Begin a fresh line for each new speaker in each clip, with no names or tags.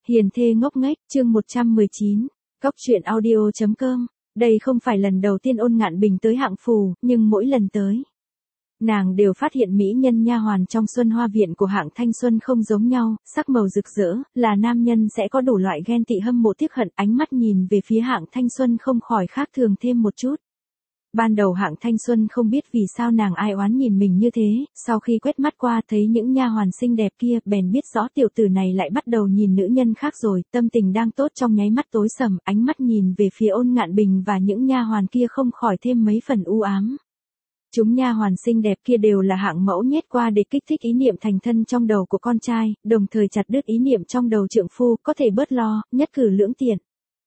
Hiền thê ngốc nghếch, chương 119, Cóc truyện audio.com. Đây không phải lần đầu tiên Ôn Ngạn Bình tới Hạng Phù, nhưng mỗi lần tới, nàng đều phát hiện mỹ nhân nha hoàn trong Xuân Hoa Viện của Hạng Thanh Xuân không giống nhau, sắc màu rực rỡ, là nam nhân sẽ có đủ loại ghen tị hâm mộ tiếc hận, ánh mắt nhìn về phía Hạng Thanh Xuân không khỏi khác thường thêm một chút. Ban đầu Hạng Thanh Xuân không biết vì sao nàng ai oán nhìn mình như thế, sau khi quét mắt qua thấy những nha hoàn xinh đẹp kia, bèn biết rõ tiểu tử này lại bắt đầu nhìn nữ nhân khác rồi, tâm tình đang tốt trong nháy mắt tối sầm, ánh mắt nhìn về phía Ôn Ngạn Bình và những nha hoàn kia không khỏi thêm mấy phần u ám. Chúng nha hoàn xinh đẹp kia đều là hạng mẫu nhét qua để kích thích ý niệm thành thân trong đầu của con trai, đồng thời chặt đứt ý niệm trong đầu trượng phu, có thể bớt lo, nhất cử lưỡng tiện.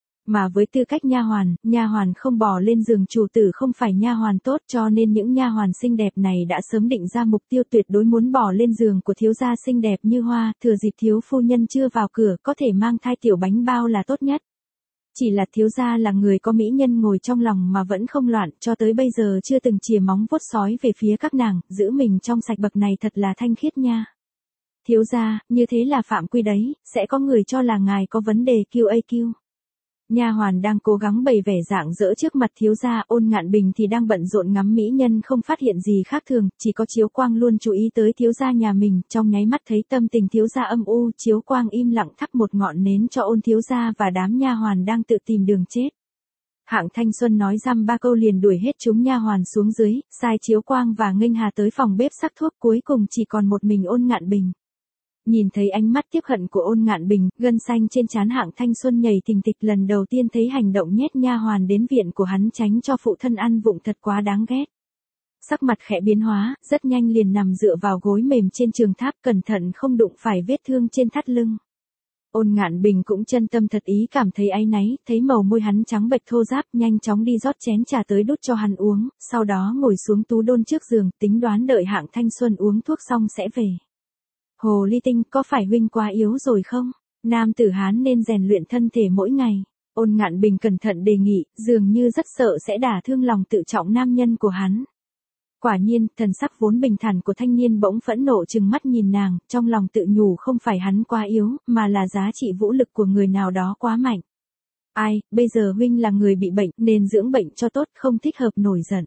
Mà với tư cách nha hoàn không bò lên giường chủ tử không phải nha hoàn tốt, cho nên những nha hoàn xinh đẹp này đã sớm định ra mục tiêu tuyệt đối muốn bò lên giường của thiếu gia xinh đẹp như hoa, thừa dịp thiếu phu nhân chưa vào cửa có thể mang thai tiểu bánh bao là tốt nhất. Chỉ là thiếu gia là người có mỹ nhân ngồi trong lòng mà vẫn không loạn, cho tới bây giờ chưa từng chìa móng vuốt sói về phía các nàng, giữ mình trong sạch bậc này thật là thanh khiết nha. Thiếu gia, như thế là phạm quy đấy, sẽ có người cho là ngài có vấn đề QAQ. Nha hoàn đang cố gắng bày vẻ rạng rỡ trước mặt thiếu gia, Ôn Ngạn Bình thì đang bận rộn ngắm mỹ nhân không phát hiện gì khác thường, chỉ có Chiếu Quang luôn chú ý tới thiếu gia nhà mình, trong nháy mắt thấy tâm tình thiếu gia âm u, Chiếu Quang im lặng thắp một ngọn nến cho Ôn thiếu gia và đám nha hoàn đang tự tìm đường chết. Hạng Thanh Xuân nói dăm ba câu liền đuổi hết chúng nha hoàn xuống dưới, sai Chiếu Quang và Nghênh Hà tới phòng bếp sắc thuốc, cuối cùng chỉ còn một mình Ôn Ngạn Bình. Nhìn thấy ánh mắt tiếc hận của Ôn Ngạn Bình, gân xanh trên trán Hạng Thanh Xuân nhảy thình thịch, lần đầu tiên thấy hành động nhét nha hoàn đến viện của hắn tránh cho phụ thân ăn vụng thật quá đáng ghét. Sắc mặt khẽ biến hóa, rất nhanh liền nằm dựa vào gối mềm trên trường tháp, cẩn thận không đụng phải vết thương trên thắt lưng. Ôn Ngạn Bình cũng chân tâm thật ý cảm thấy áy náy, thấy màu môi hắn trắng bệch thô ráp, nhanh chóng đi rót chén trà tới đút cho hắn uống, sau đó ngồi xuống tú đôn trước giường, tính đoán đợi Hạng Thanh Xuân uống thuốc xong sẽ về. Hồ ly tinh, có phải huynh quá yếu rồi không? Nam tử Hán nên rèn luyện thân thể mỗi ngày. Ôn Ngạn Bình cẩn thận đề nghị, dường như rất sợ sẽ đả thương lòng tự trọng nam nhân của hắn. Quả nhiên, thần sắc vốn bình thản của thanh niên bỗng phẫn nộ trừng mắt nhìn nàng, trong lòng tự nhủ không phải hắn quá yếu, mà là giá trị vũ lực của người nào đó quá mạnh. Ai, bây giờ huynh là người bị bệnh, nên dưỡng bệnh cho tốt, không thích hợp nổi giận.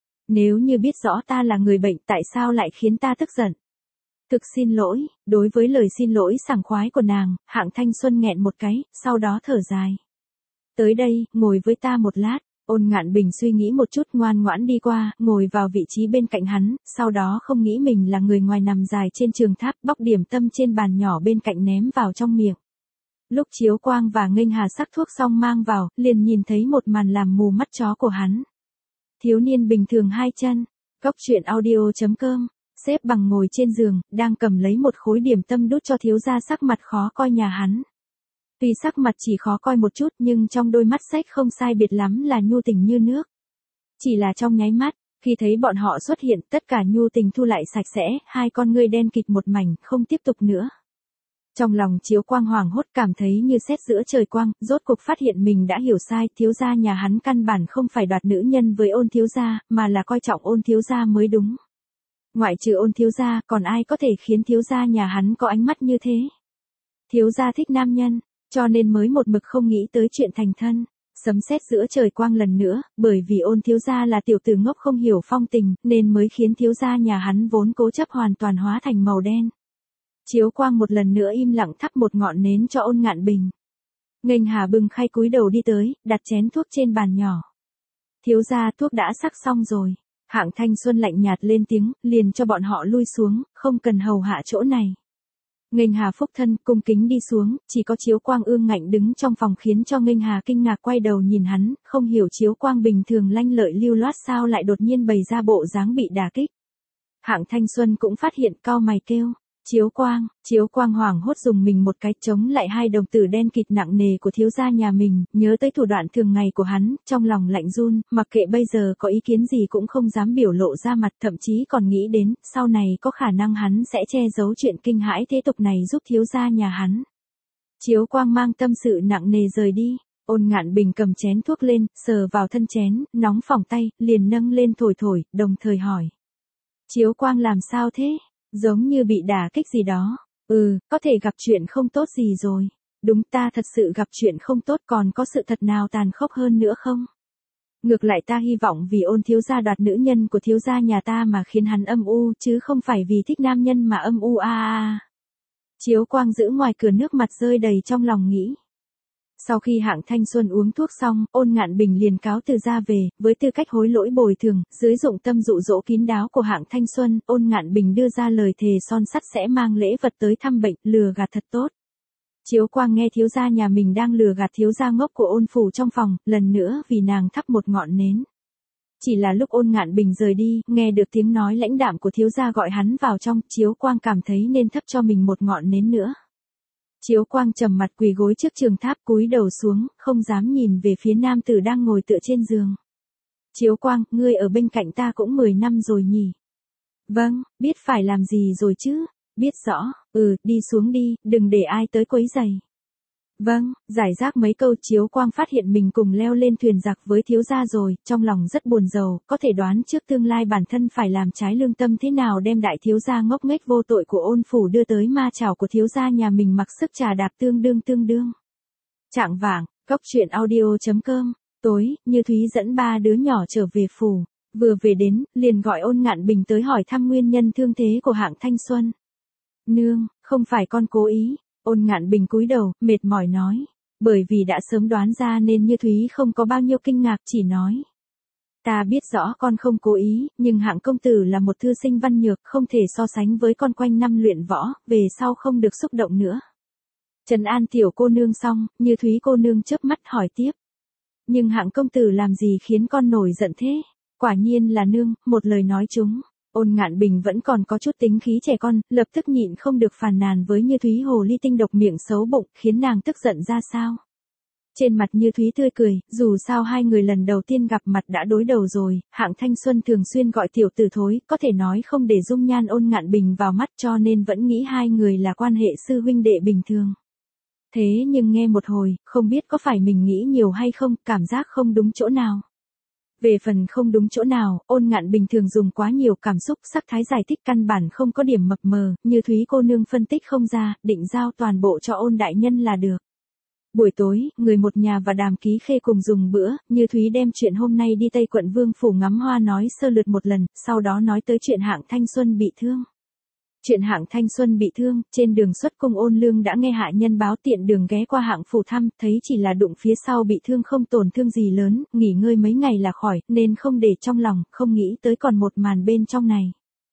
Nếu như biết rõ ta là người bệnh, tại sao lại khiến ta tức giận? Thực xin lỗi, đối với lời xin lỗi sảng khoái của nàng, Hạng Thanh Xuân nghẹn một cái, sau đó thở dài. Tới đây, ngồi với ta một lát. Ôn Ngạn Bình suy nghĩ một chút, ngoan ngoãn đi qua, ngồi vào vị trí bên cạnh hắn, sau đó không nghĩ mình là người ngoài nằm dài trên trường tháp, bóc điểm tâm trên bàn nhỏ bên cạnh ném vào trong miệng. Lúc Chiếu Quang và Nghênh Hà sắc thuốc xong mang vào, liền nhìn thấy một màn làm mù mắt chó của hắn. Thiếu niên bình thường hai chân, Cóc truyện audio.com. Xếp bằng ngồi trên giường, đang cầm lấy một khối điểm tâm đút cho thiếu gia, sắc mặt khó coi nhà hắn. Tuy sắc mặt chỉ khó coi một chút nhưng trong đôi mắt sách không sai biệt lắm là nhu tình như nước. Chỉ là trong nháy mắt, khi thấy bọn họ xuất hiện, tất cả nhu tình thu lại sạch sẽ, hai con ngươi đen kịt một mảnh, không tiếp tục nữa. Trong lòng Chiếu Quang hoảng hốt, cảm thấy như sét giữa trời quang, rốt cuộc phát hiện mình đã hiểu sai, thiếu gia nhà hắn căn bản không phải đoạt nữ nhân với Ôn thiếu gia, mà là coi trọng Ôn thiếu gia mới đúng. Ngoại trừ Ôn thiếu gia, còn ai có thể khiến thiếu gia nhà hắn có ánh mắt như thế? Thiếu gia thích nam nhân, cho nên mới một mực không nghĩ tới chuyện thành thân. Sấm sét giữa trời quang lần nữa, bởi vì Ôn thiếu gia là tiểu tử ngốc không hiểu phong tình, nên mới khiến thiếu gia nhà hắn vốn cố chấp hoàn toàn hóa thành màu đen. Chiếu Quang một lần nữa im lặng thắp một ngọn nến cho Ôn Ngạn Bình. Nghênh Hà bưng khay cúi đầu đi tới, đặt chén thuốc trên bàn nhỏ. Thiếu gia, thuốc đã sắc xong rồi. Hạng Thanh Xuân lạnh nhạt lên tiếng, liền cho bọn họ lui xuống, không cần hầu hạ chỗ này. Nghênh Hà phúc thân, cung kính đi xuống, chỉ có Chiếu Quang ương ngạnh đứng trong phòng khiến cho Nghênh Hà kinh ngạc quay đầu nhìn hắn, không hiểu Chiếu Quang bình thường lanh lợi lưu loát sao lại đột nhiên bày ra bộ dáng bị đả kích. Hạng Thanh Xuân cũng phát hiện, cau mày kêu. Chiếu Quang hoảng hốt dùng mình một cái, chống lại hai đồng tử đen kịt nặng nề của thiếu gia nhà mình, nhớ tới thủ đoạn thường ngày của hắn, trong lòng lạnh run, mặc kệ bây giờ có ý kiến gì cũng không dám biểu lộ ra mặt, thậm chí còn nghĩ đến, sau này có khả năng hắn sẽ che giấu chuyện kinh hãi thế tục này giúp thiếu gia nhà hắn. Chiếu Quang mang tâm sự nặng nề rời đi. Ôn Ngạn Bình cầm chén thuốc lên, sờ vào thân chén, nóng phỏng tay, liền nâng lên thổi thổi, đồng thời hỏi. Chiếu Quang làm sao thế? Giống như bị đả kích gì đó. Có thể gặp chuyện không tốt gì rồi. Đúng, ta thật sự gặp chuyện không tốt, còn có sự thật nào tàn khốc hơn nữa không? Ngược lại ta hy vọng vì Ôn thiếu gia đoạt nữ nhân của thiếu gia nhà ta mà khiến hắn âm u, chứ không phải vì thích nam nhân mà âm u a a. Chiếu Quang giữ ngoài cửa nước mặt rơi đầy trong lòng nghĩ. Sau khi Hạng Thanh Xuân uống thuốc xong, Ôn Ngạn Bình liền cáo từ ra về, với tư cách hối lỗi bồi thường, dưới dụng tâm dụ dỗ kín đáo của Hạng Thanh Xuân, Ôn Ngạn Bình đưa ra lời thề son sắt sẽ mang lễ vật tới thăm bệnh, lừa gạt thật tốt. Chiếu Quang nghe thiếu gia nhà mình đang lừa gạt thiếu gia ngốc của Ôn phủ trong phòng, lần nữa vì nàng thắp một ngọn nến. Chỉ là lúc Ôn Ngạn Bình rời đi, nghe được tiếng nói lãnh đạm của thiếu gia gọi hắn vào trong, Chiếu Quang cảm thấy nên thắp cho mình một ngọn nến nữa. Chiếu Quang trầm mặt quỳ gối trước trường tháp cúi đầu xuống, không dám nhìn về phía nam tử đang ngồi tựa trên giường. Chiếu Quang, ngươi ở bên cạnh ta cũng 10 năm rồi nhỉ? Vâng, biết phải làm gì rồi chứ? Biết rõ, đi xuống đi, đừng để ai tới quấy rầy. Vâng, giải rác mấy câu Chiếu Quang phát hiện mình cùng leo lên thuyền giặc với thiếu gia rồi, trong lòng rất buồn rầu, có thể đoán trước tương lai bản thân phải làm trái lương tâm thế nào đem đại thiếu gia ngốc nghếch vô tội của Ôn phủ đưa tới ma chảo của thiếu gia nhà mình mặc sức trà đạp tương đương. Chạng vạng, cốc truyện audio.com, tối, Như Thúy dẫn 3 đứa nhỏ trở về phủ, vừa về đến, liền gọi Ôn Ngạn Bình tới hỏi thăm nguyên nhân thương thế của Hạng Thanh Xuân. Nương, không phải con cố ý. Ôn Ngạn Bình cúi đầu, mệt mỏi nói. Bởi vì đã sớm đoán ra nên Như Thúy không có bao nhiêu kinh ngạc, chỉ nói. Ta biết rõ con không cố ý, nhưng Hạng công tử là một thư sinh văn nhược, không thể so sánh với con quanh năm luyện võ, về sau không được xúc động nữa. Trấn an tiểu cô nương xong, Như Thúy cô nương chớp mắt hỏi tiếp. Nhưng Hạng công tử làm gì khiến con nổi giận thế? Quả nhiên là nương, một lời nói trúng. Ôn Ngạn Bình vẫn còn có chút tính khí trẻ con, lập tức nhịn không được phàn nàn với Như Thúy hồ ly tinh độc miệng xấu bụng, khiến nàng tức giận ra sao. Trên mặt Như Thúy tươi cười, dù sao hai người lần đầu tiên gặp mặt đã đối đầu rồi, Hạng Thanh Xuân thường xuyên gọi tiểu tử thối, có thể nói không để dung nhan Ôn Ngạn Bình vào mắt cho nên vẫn nghĩ hai người là quan hệ sư huynh đệ bình thường. Thế nhưng nghe một hồi, không biết có phải mình nghĩ nhiều hay không, cảm giác không đúng chỗ nào. Về phần không đúng chỗ nào, Ôn Ngạn Bình thường dùng quá nhiều cảm xúc sắc thái giải thích căn bản không có điểm mập mờ, Như Thúy cô nương phân tích không ra, định giao toàn bộ cho Ôn đại nhân là được. Buổi tối, người một nhà và Đàm Ký Khê cùng dùng bữa, Như Thúy đem chuyện hôm nay đi Tây Quận Vương phủ ngắm hoa nói sơ lược một lần, sau đó nói tới chuyện Hạng Thanh Xuân bị thương. Chuyện Hạng Thanh Xuân bị thương, trên đường xuất cung Ôn Lương đã nghe hạ nhân báo tiện đường ghé qua Hạng phủ thăm, thấy chỉ là đụng phía sau bị thương không tổn thương gì lớn, nghỉ ngơi mấy ngày là khỏi, nên không để trong lòng, không nghĩ tới còn một màn bên trong này.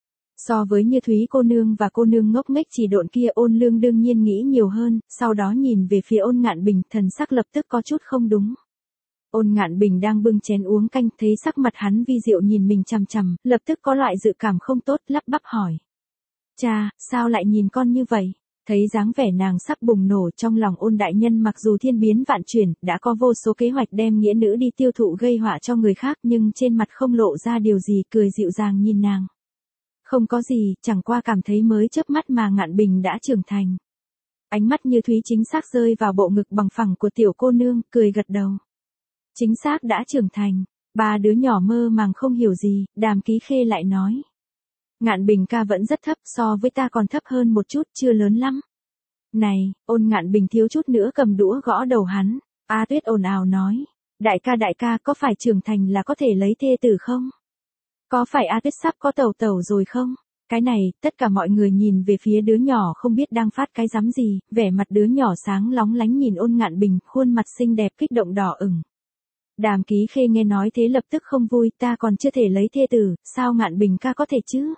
So với Như Thúy cô nương và cô nương ngốc nghếch chỉ độn kia, Ôn Lương đương nhiên nghĩ nhiều hơn, sau đó nhìn về phía Ôn Ngạn Bình, thần sắc lập tức có chút không đúng. Ôn Ngạn Bình đang bưng chén uống canh, thấy sắc mặt hắn vi diệu nhìn mình chằm chằm, lập tức có loại dự cảm không tốt, lắp bắp hỏi. Cha, sao lại nhìn con như vậy? Thấy dáng vẻ nàng sắp bùng nổ trong lòng Ôn đại nhân, mặc dù thiên biến vạn chuyển, đã có vô số kế hoạch đem nghĩa nữ đi tiêu thụ gây họa cho người khác, nhưng trên mặt không lộ ra điều gì, cười dịu dàng nhìn nàng. Không có gì, chẳng qua cảm thấy mới chớp mắt mà Ngạn Bình đã trưởng thành. Ánh mắt Như Thúy chính xác rơi vào bộ ngực bằng phẳng của tiểu cô nương, cười gật đầu. Chính xác đã trưởng thành. Ba đứa nhỏ mơ màng không hiểu gì, Đàm Ký Khê lại nói. Ngạn Bình ca vẫn rất thấp, so với ta còn thấp hơn một chút, chưa lớn lắm. Này, Ôn Ngạn Bình thiếu chút nữa cầm đũa gõ đầu hắn. A Tuyết ồn ào nói. Đại ca có phải trưởng thành là có thể lấy thê tử không? Có phải A Tuyết sắp có tẩu rồi không? Cái này, tất cả mọi người nhìn về phía đứa nhỏ không biết đang phát cái rắm gì, vẻ mặt đứa nhỏ sáng lóng lánh nhìn Ôn Ngạn Bình, khuôn mặt xinh đẹp kích động đỏ ửng. Đàm Ký Khê nghe nói thế lập tức không vui, ta còn chưa thể lấy thê tử, sao Ngạn Bình ca có thể chứ?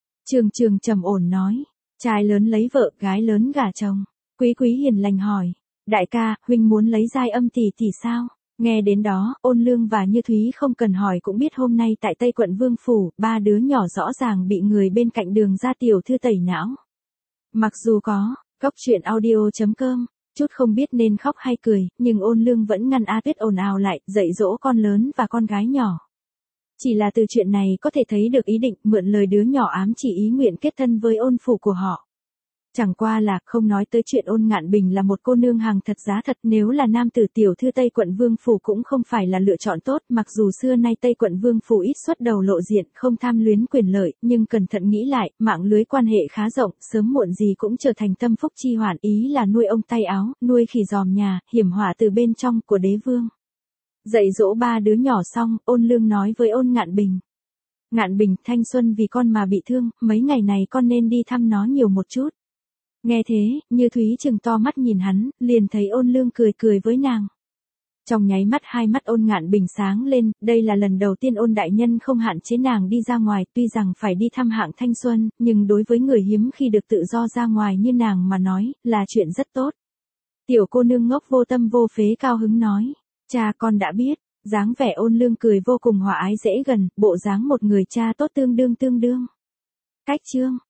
Trường trầm ổn nói, trai lớn lấy vợ, gái lớn gả chồng. Quý hiền lành hỏi, đại ca, huynh muốn lấy giai âm tỷ sao? Nghe đến đó, Ôn Lương và Như Thúy không cần hỏi cũng biết hôm nay tại Tây Quận Vương phủ, ba đứa nhỏ rõ ràng bị người bên cạnh đường ra tiểu thư tẩy não. Mặc dù có, cốc truyện audio.com, chút không biết nên khóc hay cười, nhưng Ôn Lương vẫn ngăn A Tuyết ồn ào lại, dạy dỗ con lớn và con gái nhỏ. Chỉ là từ chuyện này có thể thấy được ý định mượn lời đứa nhỏ ám chỉ ý nguyện kết thân với Ôn phủ của họ. Chẳng qua là, không nói tới chuyện Ôn Ngạn Bình là một cô nương hàng thật giá thật, nếu là nam tử tiểu thư Tây quận Vương Phủ cũng không phải là lựa chọn tốt, mặc dù xưa nay Tây quận Vương Phủ ít xuất đầu lộ diện, không tham luyến quyền lợi, nhưng cẩn thận nghĩ lại, mạng lưới quan hệ khá rộng, sớm muộn gì cũng trở thành tâm phúc chi hoàn, ý là nuôi ông tay áo, nuôi khỉ giòm nhà, hiểm họa từ bên trong của đế vương. Dạy dỗ 3 đứa nhỏ xong, Ôn Lương nói với Ôn Ngạn Bình. Ngạn Bình, thanh xuân vì con mà bị thương, mấy ngày này con nên đi thăm nó nhiều một chút. Nghe thế, Như Thúy trừng to mắt nhìn hắn, liền thấy Ôn Lương cười cười với nàng. Trong nháy mắt hai mắt Ôn Ngạn Bình sáng lên, đây là lần đầu tiên Ôn đại nhân không hạn chế nàng đi ra ngoài, tuy rằng phải đi thăm hạng thanh xuân, nhưng đối với người hiếm khi được tự do ra ngoài như nàng mà nói, là chuyện rất tốt. Tiểu cô nương ngốc vô tâm vô phế cao hứng nói, cha con đã biết, dáng vẻ Ôn Lương cười vô cùng hòa ái dễ gần, bộ dáng một người cha tốt tương đương. Cách chương